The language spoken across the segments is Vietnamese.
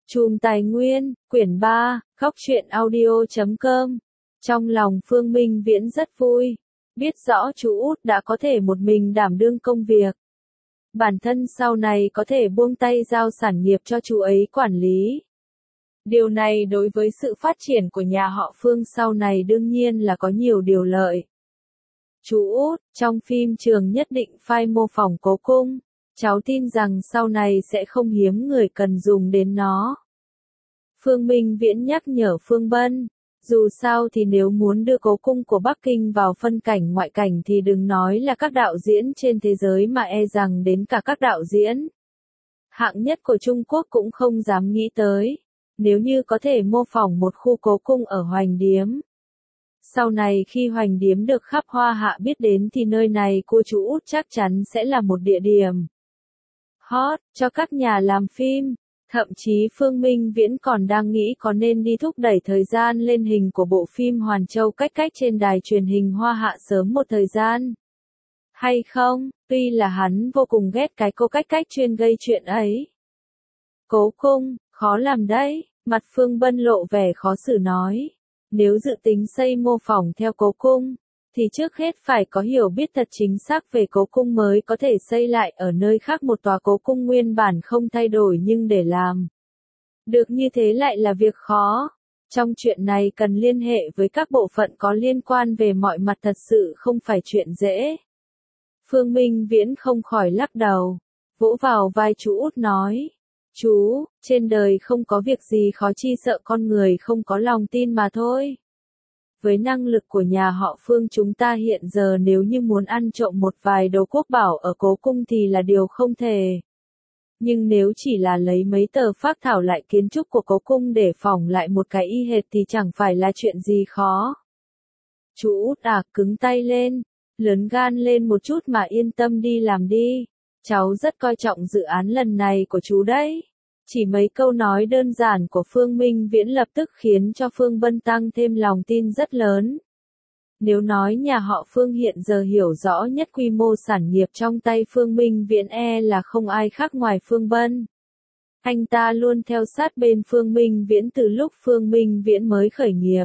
Chùm Tài Nguyên, quyển 3, Góc truyện audio.com. Trong lòng Phương Minh Viễn rất vui, biết rõ chú út đã có thể một mình đảm đương công việc. Bản thân sau này có thể buông tay giao sản nghiệp cho chú ấy quản lý. Điều này đối với sự phát triển của nhà họ Phương sau này đương nhiên là có nhiều điều lợi. Chú út, trong phim trường nhất định phải mô phỏng Cố Cung. Cháu tin rằng sau này sẽ không hiếm người cần dùng đến nó. Phương Minh Viễn nhắc nhở Phương Bân, dù sao thì nếu muốn đưa Cố Cung của Bắc Kinh vào phân cảnh ngoại cảnh thì đừng nói là các đạo diễn trên thế giới mà e rằng đến cả các đạo diễn hạng nhất của Trung Quốc cũng không dám nghĩ tới, nếu như có thể mô phỏng một khu Cố Cung ở Hoành Điếm. Sau này khi Hoành Điếm được khắp Hoa Hạ biết đến thì nơi này cô chú út chắc chắn sẽ là một địa điểm hot cho các nhà làm phim. Thậm chí Phương Minh Viễn còn đang nghĩ có nên đi thúc đẩy thời gian lên hình của bộ phim Hoàn Châu Cách Cách trên đài truyền hình Hoa Hạ sớm một thời gian. Hay không, tuy là hắn vô cùng ghét cái cô Cách Cách chuyên gây chuyện ấy. Cố Cung, khó làm đấy, mặt Phương Bân lộ vẻ khó xử nói. Nếu dự tính xây mô phỏng theo Cố Cung, thì trước hết phải có hiểu biết thật chính xác về Cố Cung mới có thể xây lại ở nơi khác một tòa Cố Cung nguyên bản không thay đổi, nhưng để làm được như thế lại là việc khó. Trong chuyện này cần liên hệ với các bộ phận có liên quan về mọi mặt, thật sự không phải chuyện dễ. Phương Minh Viễn không khỏi lắc đầu, vỗ vào vai chú út nói. Chú, trên đời không có việc gì khó, chi sợ con người không có lòng tin mà thôi. Với năng lực của nhà họ Phương chúng ta hiện giờ, nếu như muốn ăn trộm một vài đồ quốc bảo ở Cố Cung thì là điều không thể. Nhưng nếu chỉ là lấy mấy tờ phác thảo lại kiến trúc của Cố Cung để phỏng lại một cái y hệt thì chẳng phải là chuyện gì khó. Chú út cứng tay lên, lớn gan lên một chút mà yên tâm đi làm đi. Cháu rất coi trọng dự án lần này của chú đấy. Chỉ mấy câu nói đơn giản của Phương Minh Viễn lập tức khiến cho Phương Bân tăng thêm lòng tin rất lớn. Nếu nói nhà họ Phương hiện giờ hiểu rõ nhất quy mô sản nghiệp trong tay Phương Minh Viễn là không ai khác ngoài Phương Bân. Anh ta luôn theo sát bên Phương Minh Viễn từ lúc Phương Minh Viễn mới khởi nghiệp.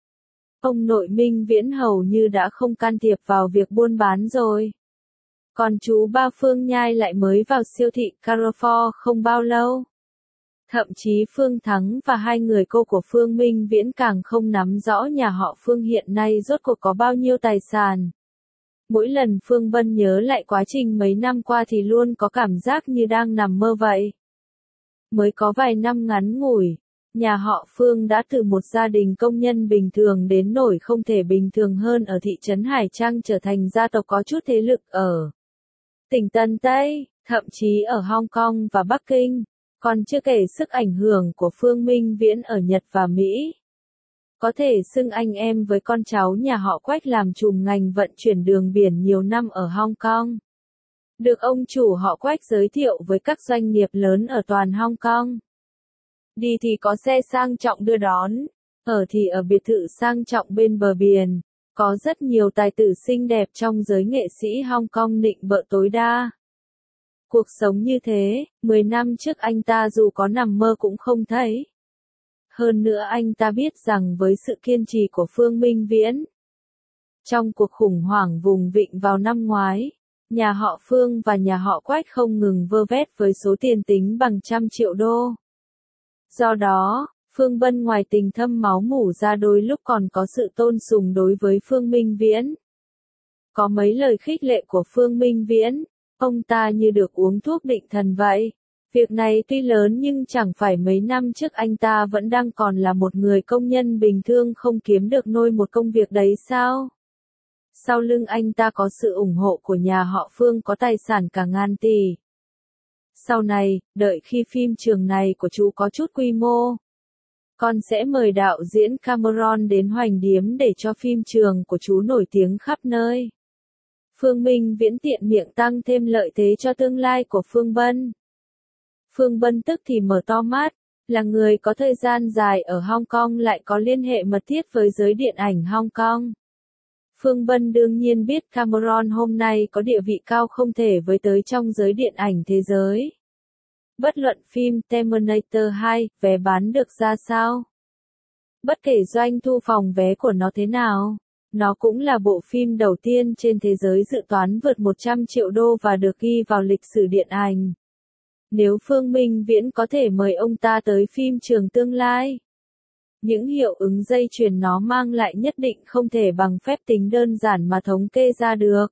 Ông nội Minh Viễn hầu như đã không can thiệp vào việc buôn bán rồi. Còn chú ba Phương Nhai lại mới vào siêu thị Carrefour không bao lâu. Thậm chí Phương Thắng và hai người cô của Phương Minh Viễn càng không nắm rõ nhà họ Phương hiện nay rốt cuộc có bao nhiêu tài sản. Mỗi lần Phương Bân nhớ lại quá trình mấy năm qua thì luôn có cảm giác như đang nằm mơ vậy. Mới có vài năm ngắn ngủi, nhà họ Phương đã từ một gia đình công nhân bình thường đến nỗi không thể bình thường hơn ở thị trấn Hải Trang trở thành gia tộc có chút thế lực ở tỉnh Tân Tây, thậm chí ở Hong Kong và Bắc Kinh. Còn chưa kể sức ảnh hưởng của Phương Minh Viễn ở Nhật và Mỹ. Có thể xưng anh em với con cháu nhà họ Quách làm trùm ngành vận chuyển đường biển nhiều năm ở Hong Kong. Được ông chủ họ Quách giới thiệu với các doanh nghiệp lớn ở toàn Hong Kong. Đi thì có xe sang trọng đưa đón, ở thì ở biệt thự sang trọng bên bờ biển. Có rất nhiều tài tử xinh đẹp trong giới nghệ sĩ Hong Kong nịnh bợ tối đa. Cuộc sống như thế, 10 năm trước anh ta dù có nằm mơ cũng không thấy. Hơn nữa anh ta biết rằng với sự kiên trì của Phương Minh Viễn, trong cuộc khủng hoảng vùng vịnh vào năm ngoái, nhà họ Phương và nhà họ Quách không ngừng vơ vét với số tiền tính bằng trăm triệu đô. Do đó, Phương Bân ngoài tình thâm máu mủ ra đôi lúc còn có sự tôn sùng đối với Phương Minh Viễn. Có mấy lời khích lệ của Phương Minh Viễn, ông ta như được uống thuốc định thần vậy. Việc này tuy lớn nhưng chẳng phải mấy năm trước anh ta vẫn đang còn là một người công nhân bình thường không kiếm được nôi một công việc đấy sao? Sau lưng anh ta có sự ủng hộ của nhà họ Phương có tài sản cả ngàn tỷ. Sau này, đợi khi phim trường này của chú có chút quy mô, con sẽ mời đạo diễn Cameron đến Hoành Điếm để cho phim trường của chú nổi tiếng khắp nơi. Phương Minh Viễn tiện miệng tăng thêm lợi thế cho tương lai của Phương Bân. Phương Bân tức thì mở to mắt, là người có thời gian dài ở Hong Kong lại có liên hệ mật thiết với giới điện ảnh Hong Kong. Phương Bân đương nhiên biết Cameron hôm nay có địa vị cao không thể với tới trong giới điện ảnh thế giới. Bất luận phim Terminator 2, vé bán được ra sao? Bất kể doanh thu phòng vé của nó thế nào, nó cũng là bộ phim đầu tiên trên thế giới dự toán vượt 100 triệu đô và được ghi vào lịch sử điện ảnh. Nếu Phương Minh Viễn có thể mời ông ta tới phim trường tương lai, những hiệu ứng dây chuyền nó mang lại nhất định không thể bằng phép tính đơn giản mà thống kê ra được.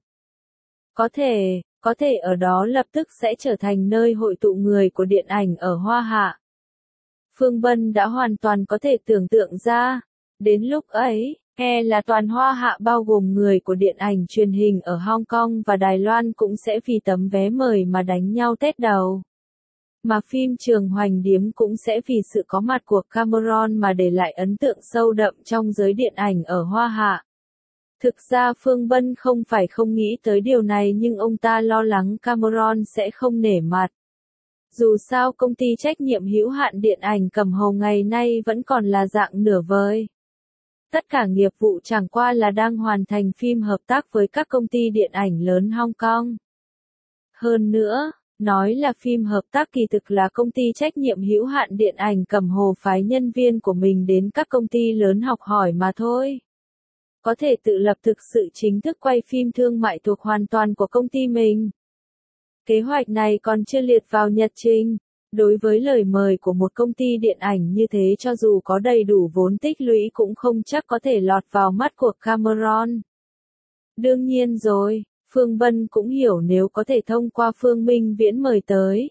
Có thể ở đó lập tức sẽ trở thành nơi hội tụ người của điện ảnh ở Hoa Hạ. Phương Bân đã hoàn toàn có thể tưởng tượng ra, đến lúc ấy, là toàn Hoa Hạ bao gồm người của điện ảnh truyền hình ở Hong Kong và Đài Loan cũng sẽ vì tấm vé mời mà đánh nhau tét đầu. Mà phim Trường Hoành Điếm cũng sẽ vì sự có mặt của Cameron mà để lại ấn tượng sâu đậm trong giới điện ảnh ở Hoa Hạ. Thực ra Phương Bân không phải không nghĩ tới điều này nhưng ông ta lo lắng Cameron sẽ không nể mặt. Dù sao công ty trách nhiệm hữu hạn điện ảnh Cẩm Hầu ngày nay vẫn còn là dạng nửa vời. Tất cả nghiệp vụ chẳng qua là đang hoàn thành phim hợp tác với các công ty điện ảnh lớn Hong Kong. Hơn nữa, nói là phim hợp tác kỳ thực là công ty trách nhiệm hữu hạn điện ảnh Cẩm Hồ phái nhân viên của mình đến các công ty lớn học hỏi mà thôi. Có thể tự lập thực sự chính thức quay phim thương mại thuộc hoàn toàn của công ty mình. Kế hoạch này còn chưa liệt vào nhật trình. Đối với lời mời của một công ty điện ảnh như thế cho dù có đầy đủ vốn tích lũy cũng không chắc có thể lọt vào mắt của Cameron. Đương nhiên rồi, Phương Bân cũng hiểu nếu có thể thông qua Phương Minh Viễn mời tới.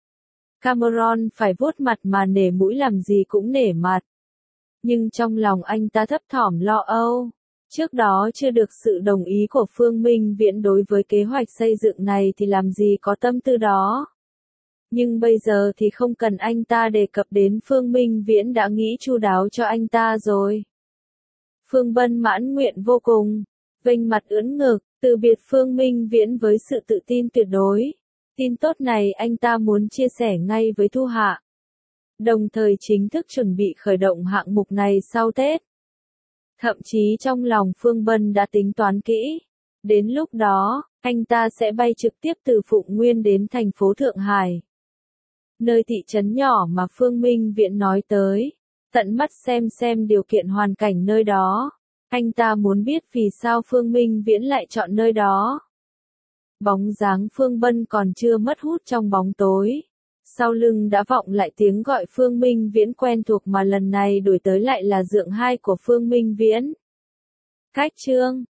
Cameron phải vuốt mặt mà nể mũi làm gì cũng nể mặt. Nhưng trong lòng anh ta thấp thỏm lo âu. Trước đó chưa được sự đồng ý của Phương Minh Viễn đối với kế hoạch xây dựng này thì làm gì có tâm tư đó. Nhưng bây giờ thì không cần anh ta đề cập đến Phương Minh Viễn đã nghĩ chu đáo cho anh ta rồi. Phương Bân mãn nguyện vô cùng, vênh mặt ưỡn ngực, từ biệt Phương Minh Viễn với sự tự tin tuyệt đối. Tin tốt này anh ta muốn chia sẻ ngay với Thu Hạ. Đồng thời chính thức chuẩn bị khởi động hạng mục này sau Tết. Thậm chí trong lòng Phương Bân đã tính toán kỹ. Đến lúc đó, anh ta sẽ bay trực tiếp từ Phụng Nguyên đến thành phố Thượng Hải. Nơi thị trấn nhỏ mà Phương Minh Viễn nói tới. Tận mắt xem điều kiện hoàn cảnh nơi đó. Anh ta muốn biết vì sao Phương Minh Viễn lại chọn nơi đó. Bóng dáng Phương Bân còn chưa mất hút trong bóng tối. Sau lưng đã vọng lại tiếng gọi Phương Minh Viễn quen thuộc mà lần này đổi tới lại là dượng hai của Phương Minh Viễn. Khách Trương,